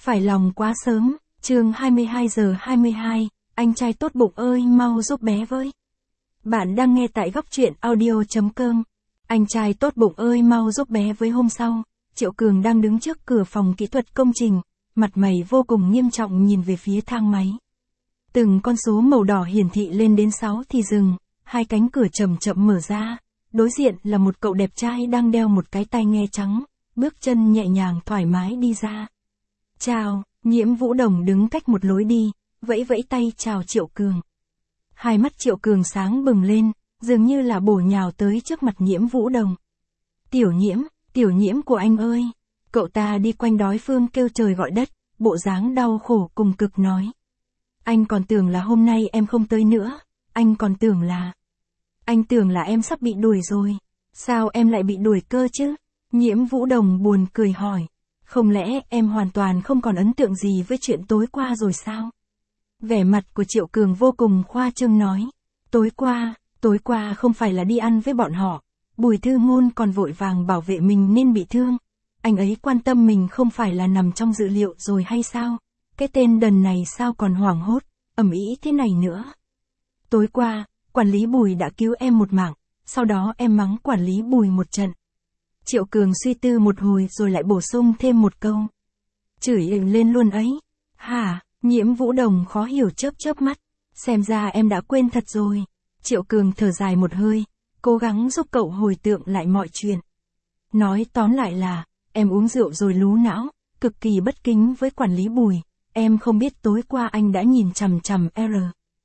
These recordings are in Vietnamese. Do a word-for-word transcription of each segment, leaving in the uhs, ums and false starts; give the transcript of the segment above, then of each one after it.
Phải lòng quá sớm, chương hai mươi hai giờ hai mươi hai, anh trai tốt bụng ơi mau giúp bé với. Bạn đang nghe tại góc truyện audio.com. Anh trai tốt bụng ơi mau giúp bé với. Hôm sau, Triệu Cường đang đứng trước cửa phòng kỹ thuật công trình, mặt mày vô cùng nghiêm trọng nhìn về phía thang máy. Từng con số màu đỏ hiển thị lên đến sáu thì dừng, hai cánh cửa chậm chậm mở ra. Đối diện là một cậu đẹp trai đang đeo một cái tai nghe trắng, bước chân nhẹ nhàng thoải mái đi ra. Chào, Nhiễm Vũ Đồng đứng cách một lối đi, vẫy vẫy tay chào Triệu Cường. Hai mắt Triệu Cường sáng bừng lên, dường như là bổ nhào tới trước mặt Nhiễm Vũ Đồng. Tiểu Nhiễm, tiểu Nhiễm của anh ơi. Cậu ta đi quanh đối phương kêu trời gọi đất, bộ dáng đau khổ cùng cực nói. Anh còn tưởng là hôm nay em không tới nữa, anh còn tưởng là... Anh tưởng là em sắp bị đuổi rồi. Sao em lại bị đuổi cơ chứ? Nhiễm Vũ Đồng buồn cười hỏi. Không lẽ em hoàn toàn không còn ấn tượng gì với chuyện tối qua rồi sao? Vẻ mặt của Triệu Cường vô cùng khoa trương nói. Tối qua, tối qua không phải là đi ăn với bọn họ. Bùi Thư Ngôn còn vội vàng bảo vệ mình nên bị thương. Anh ấy quan tâm mình không phải là nằm trong dự liệu rồi hay sao? Cái tên đần này sao còn hoảng hốt, ầm ĩ thế này nữa? Tối qua, quản lý Bùi đã cứu em một mạng, sau đó em mắng quản lý Bùi một trận. Triệu Cường suy tư một hồi rồi lại bổ sung thêm một câu. Chửi lên luôn ấy. Hả? Nhiễm Vũ Đồng khó hiểu chớp chớp mắt. Xem ra em đã quên thật rồi. Triệu Cường thở dài một hơi, cố gắng giúp cậu hồi tưởng lại mọi chuyện. Nói tóm lại là, em uống rượu rồi lú não, cực kỳ bất kính với quản lý Bùi. Em không biết tối qua anh đã nhìn chằm chằm R.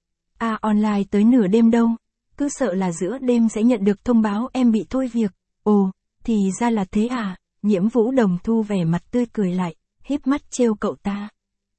A online tới nửa đêm đâu. Cứ sợ là giữa đêm sẽ nhận được thông báo em bị thôi việc. Ồ, thì ra là thế à? Nhiễm Vũ Đồng thu vẻ mặt tươi cười lại, híp mắt trêu cậu ta.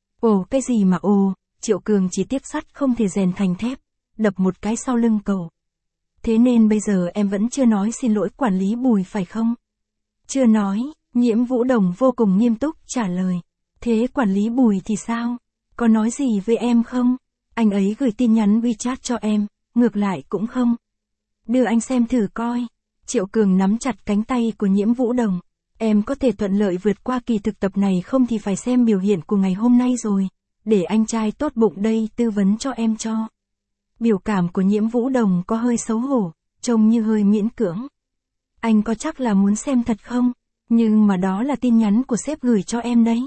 Ồ cái gì mà ồ, Triệu Cường chỉ tiếp sắt không thể rèn thành thép, đập một cái sau lưng cậu. Thế nên bây giờ em vẫn chưa nói xin lỗi quản lý Bùi phải không? Chưa nói, Nhiễm Vũ Đồng vô cùng nghiêm túc trả lời. Thế quản lý Bùi thì sao? Có nói gì với em không? Anh ấy gửi tin nhắn WeChat cho em, ngược lại cũng không. Đưa anh xem thử coi. Triệu Cường nắm chặt cánh tay của Nhiễm Vũ Đồng. Em có thể thuận lợi vượt qua kỳ thực tập này không thì phải xem biểu hiện của ngày hôm nay rồi. Để anh trai tốt bụng đây tư vấn cho em cho. Biểu cảm của Nhiễm Vũ Đồng có hơi xấu hổ, trông như hơi miễn cưỡng. Anh có chắc là muốn xem thật không? Nhưng mà đó là tin nhắn của sếp gửi cho em đấy.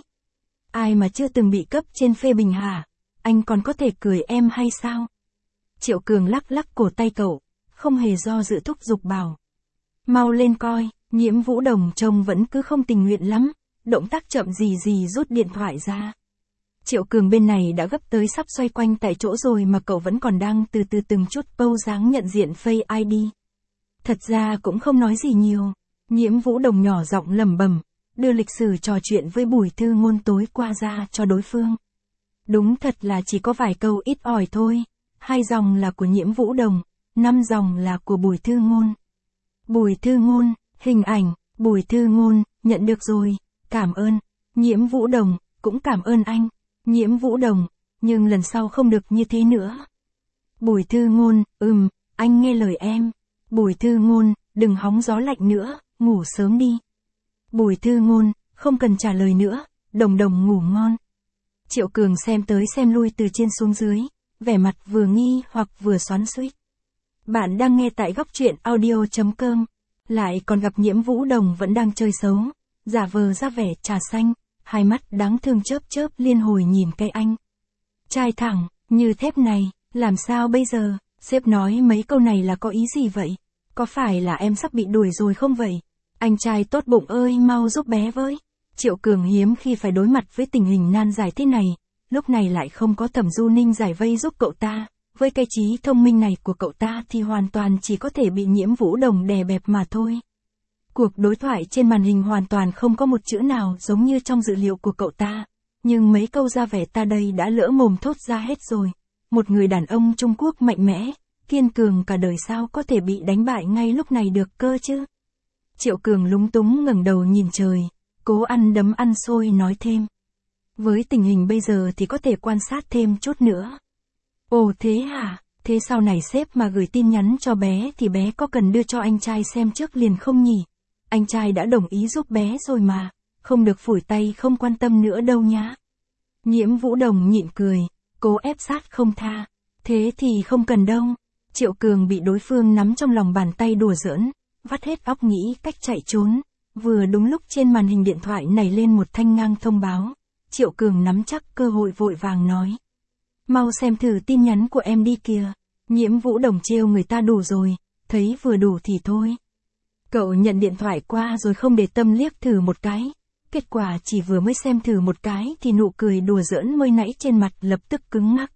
Ai mà chưa từng bị cấp trên phê bình hả? Anh còn có thể cười em hay sao? Triệu Cường lắc lắc cổ tay cậu, không hề do dự thúc giục bảo. Mau lên coi. Nhiễm Vũ Đồng trông vẫn cứ không tình nguyện lắm, động tác chậm gì gì rút điện thoại ra. Triệu Cường bên này đã gấp tới sắp xoay quanh tại chỗ rồi mà cậu vẫn còn đang từ từ từng chút pâu dáng nhận diện Face ai đi. Thật ra cũng không nói gì nhiều. Nhiễm Vũ Đồng nhỏ giọng lẩm bẩm, đưa lịch sử trò chuyện với Bùi Thư Ngôn tối qua ra cho đối phương. Đúng thật là chỉ có vài câu ít ỏi thôi, hai dòng là của Nhiễm Vũ Đồng, năm dòng là của Bùi Thư Ngôn. Bùi Thư Ngôn, hình ảnh, Bùi Thư Ngôn, nhận được rồi, cảm ơn. Nhiễm Vũ Đồng, cũng cảm ơn anh. Nhiễm Vũ Đồng, nhưng lần sau không được như thế nữa. Bùi Thư Ngôn, ừm, anh nghe lời em. Bùi Thư Ngôn, đừng hóng gió lạnh nữa, ngủ sớm đi. Bùi Thư Ngôn, không cần trả lời nữa, Đồng Đồng ngủ ngon. Triệu Cường xem tới xem lui từ trên xuống dưới, vẻ mặt vừa nghi hoặc vừa xoắn xuýt. Bạn đang nghe tại góc truyện audio.com. Lại còn gặp Nhiễm Vũ Đồng vẫn đang chơi xấu, giả vờ ra vẻ trà xanh, hai mắt đáng thương chớp chớp liên hồi nhìn cây anh. Trai thẳng, như thép này, làm sao bây giờ? Sếp nói mấy câu này là có ý gì vậy? Có phải là em sắp bị đuổi rồi không vậy? Anh trai tốt bụng ơi mau giúp bé với. Triệu Cường hiếm khi phải đối mặt với tình hình nan giải thế này, lúc này lại không có Thẩm Du Ninh giải vây giúp cậu ta. Với cái trí thông minh này của cậu ta thì hoàn toàn chỉ có thể bị Nhiễm Vũ Đồng đè bẹp mà thôi. Cuộc đối thoại trên màn hình hoàn toàn không có một chữ nào giống như trong dự liệu của cậu ta. Nhưng mấy câu ra vẻ ta đây đã lỡ mồm thốt ra hết rồi. Một người đàn ông Trung Quốc mạnh mẽ, kiên cường cả đời sao có thể bị đánh bại ngay lúc này được cơ chứ? Triệu Cường lúng túng ngẩng đầu nhìn trời, cố ăn đấm ăn xôi nói thêm. Với tình hình bây giờ thì có thể quan sát thêm chút nữa. Ồ thế hả? Thế sau này sếp mà gửi tin nhắn cho bé thì bé có cần đưa cho anh trai xem trước liền không nhỉ? Anh trai đã đồng ý giúp bé rồi mà, không được phủi tay không quan tâm nữa đâu nhá. Nhiễm Vũ Đồng nhịn cười, cố ép sát không tha. Thế thì không cần đâu. Triệu Cường bị đối phương nắm trong lòng bàn tay đùa giỡn, vắt hết óc nghĩ cách chạy trốn. Vừa đúng lúc trên màn hình điện thoại nảy lên một thanh ngang thông báo. Triệu Cường nắm chắc cơ hội vội vàng nói. Mau xem thử tin nhắn của em đi kìa. Nhiễm Vũ Đồng trêu người ta đủ rồi, thấy vừa đủ thì thôi. Cậu nhận điện thoại qua rồi không để tâm liếc thử một cái. Kết quả chỉ vừa mới xem thử một cái thì nụ cười đùa giỡn mới nãy trên mặt lập tức cứng ngắc.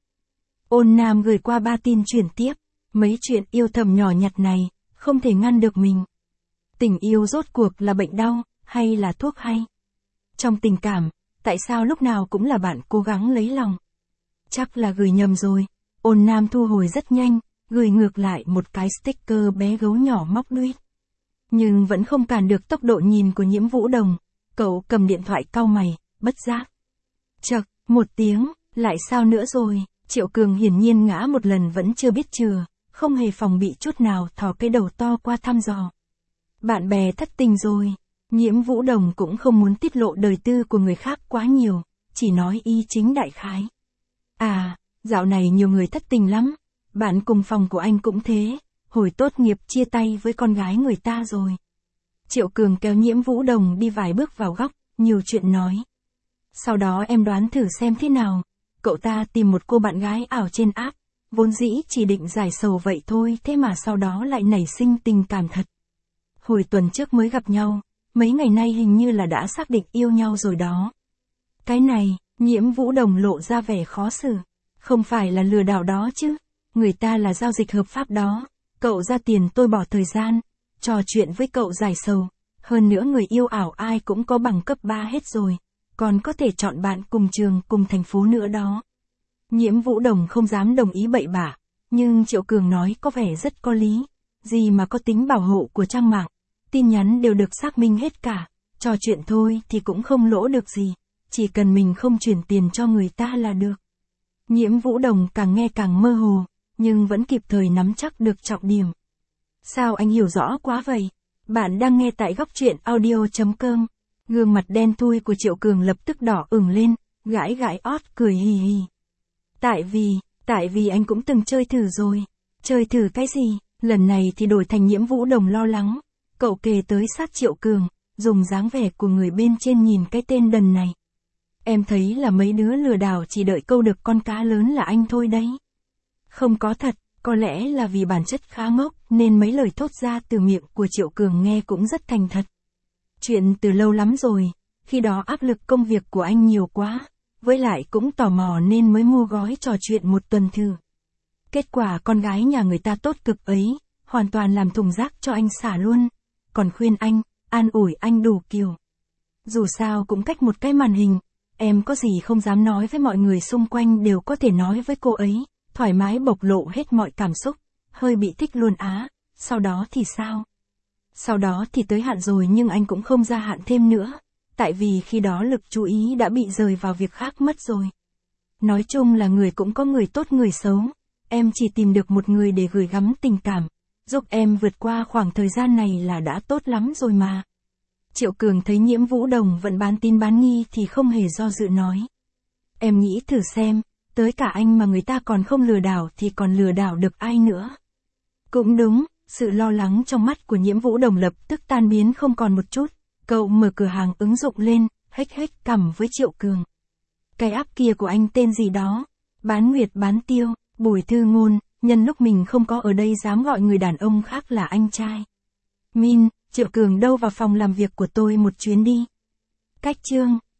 Ôn Nam gửi qua ba tin chuyển tiếp. Mấy chuyện yêu thầm nhỏ nhặt này, không thể ngăn được mình. Tình yêu rốt cuộc là bệnh đau, hay là thuốc hay? Trong tình cảm, tại sao lúc nào cũng là bạn cố gắng lấy lòng? Chắc là gửi nhầm rồi. Ôn Nam thu hồi rất nhanh, gửi ngược lại một cái sticker bé gấu nhỏ móc đuôi. Nhưng vẫn không cản được tốc độ nhìn của Nhiễm Vũ Đồng. Cậu cầm điện thoại cau mày, bất giác. Chậc, một tiếng, lại sao nữa rồi? Triệu Cường hiển nhiên ngã một lần vẫn chưa biết chừa, không hề phòng bị chút nào thò cái đầu to qua thăm dò. Bạn bè thất tình rồi. Nhiễm Vũ Đồng cũng không muốn tiết lộ đời tư của người khác quá nhiều, chỉ nói y chính đại khái. À, dạo này nhiều người thất tình lắm, bạn cùng phòng của anh cũng thế, hồi tốt nghiệp chia tay với con gái người ta rồi. Triệu Cường kéo Nhiễm Vũ Đồng đi vài bước vào góc, nhiều chuyện nói. Sau đó em đoán thử xem thế nào, cậu ta tìm một cô bạn gái ảo trên app, vốn dĩ chỉ định giải sầu vậy thôi thế mà sau đó lại nảy sinh tình cảm thật. Hồi tuần trước mới gặp nhau, mấy ngày nay hình như là đã xác định yêu nhau rồi đó. Cái này, Nhiễm Vũ Đồng lộ ra vẻ khó xử. Không phải là lừa đảo đó chứ, người ta là giao dịch hợp pháp đó. Cậu ra tiền tôi bỏ thời gian, trò chuyện với cậu giải sầu. Hơn nữa người yêu ảo ai cũng có bằng cấp ba hết rồi, còn có thể chọn bạn cùng trường cùng thành phố nữa đó. Nhiễm Vũ Đồng không dám đồng ý bậy bạ, nhưng Triệu Cường nói có vẻ rất có lý. Gì mà có tính bảo hộ của trang mạng, tin nhắn đều được xác minh hết cả, trò chuyện thôi thì cũng không lỗ được gì, chỉ cần mình không chuyển tiền cho người ta là được. Nhiễm Vũ Đồng càng nghe càng mơ hồ, nhưng vẫn kịp thời nắm chắc được trọng điểm. Sao anh hiểu rõ quá vậy? Bạn đang nghe tại góc truyện audio chấm com. Gương mặt đen thui của Triệu Cường lập tức đỏ ửng lên, gãi gãi ót cười hì hì. Tại vì, tại vì anh cũng từng chơi thử rồi. Chơi thử cái gì? Lần này thì đổi thành Nhiễm Vũ Đồng lo lắng. Cậu kề tới sát Triệu Cường, dùng dáng vẻ của người bên trên nhìn cái tên đần này. Em thấy là mấy đứa lừa đảo chỉ đợi câu được con cá lớn là anh thôi đấy. Không có thật, có lẽ là vì bản chất khá ngốc nên mấy lời thốt ra từ miệng của Triệu Cường nghe cũng rất thành thật. Chuyện từ lâu lắm rồi, khi đó áp lực công việc của anh nhiều quá, với lại cũng tò mò nên mới mua gói trò chuyện một tuần thử. Kết quả con gái nhà người ta tốt cực ấy, hoàn toàn làm thùng rác cho anh xả luôn, còn khuyên anh, an ủi anh đủ kiểu. Dù sao cũng cách một cái màn hình, em có gì không dám nói với mọi người xung quanh đều có thể nói với cô ấy, thoải mái bộc lộ hết mọi cảm xúc, hơi bị thích luôn á, sau đó thì sao? Sau đó thì tới hạn rồi nhưng anh cũng không gia hạn thêm nữa, tại vì khi đó lực chú ý đã bị rời vào việc khác mất rồi. Nói chung là người cũng có người tốt người xấu, em chỉ tìm được một người để gửi gắm tình cảm, giúp em vượt qua khoảng thời gian này là đã tốt lắm rồi mà. Triệu Cường thấy Nhiễm Vũ Đồng vẫn bán tín bán nghi thì không hề do dự nói. Em nghĩ thử xem, tới cả anh mà người ta còn không lừa đảo thì còn lừa đảo được ai nữa. Cũng đúng, sự lo lắng trong mắt của Nhiễm Vũ Đồng lập tức tan biến không còn một chút. Cậu mở cửa hàng ứng dụng lên, hếch hếch cằm với Triệu Cường. Cái app kia của anh tên gì đó? Bán Nguyệt bán Tiêu, Bùi Thư Ngôn, nhân lúc mình không có ở đây dám gọi người đàn ông khác là anh trai. Min, Triệu Cường đâu vào phòng làm việc của tôi một chuyến đi. Cách chương.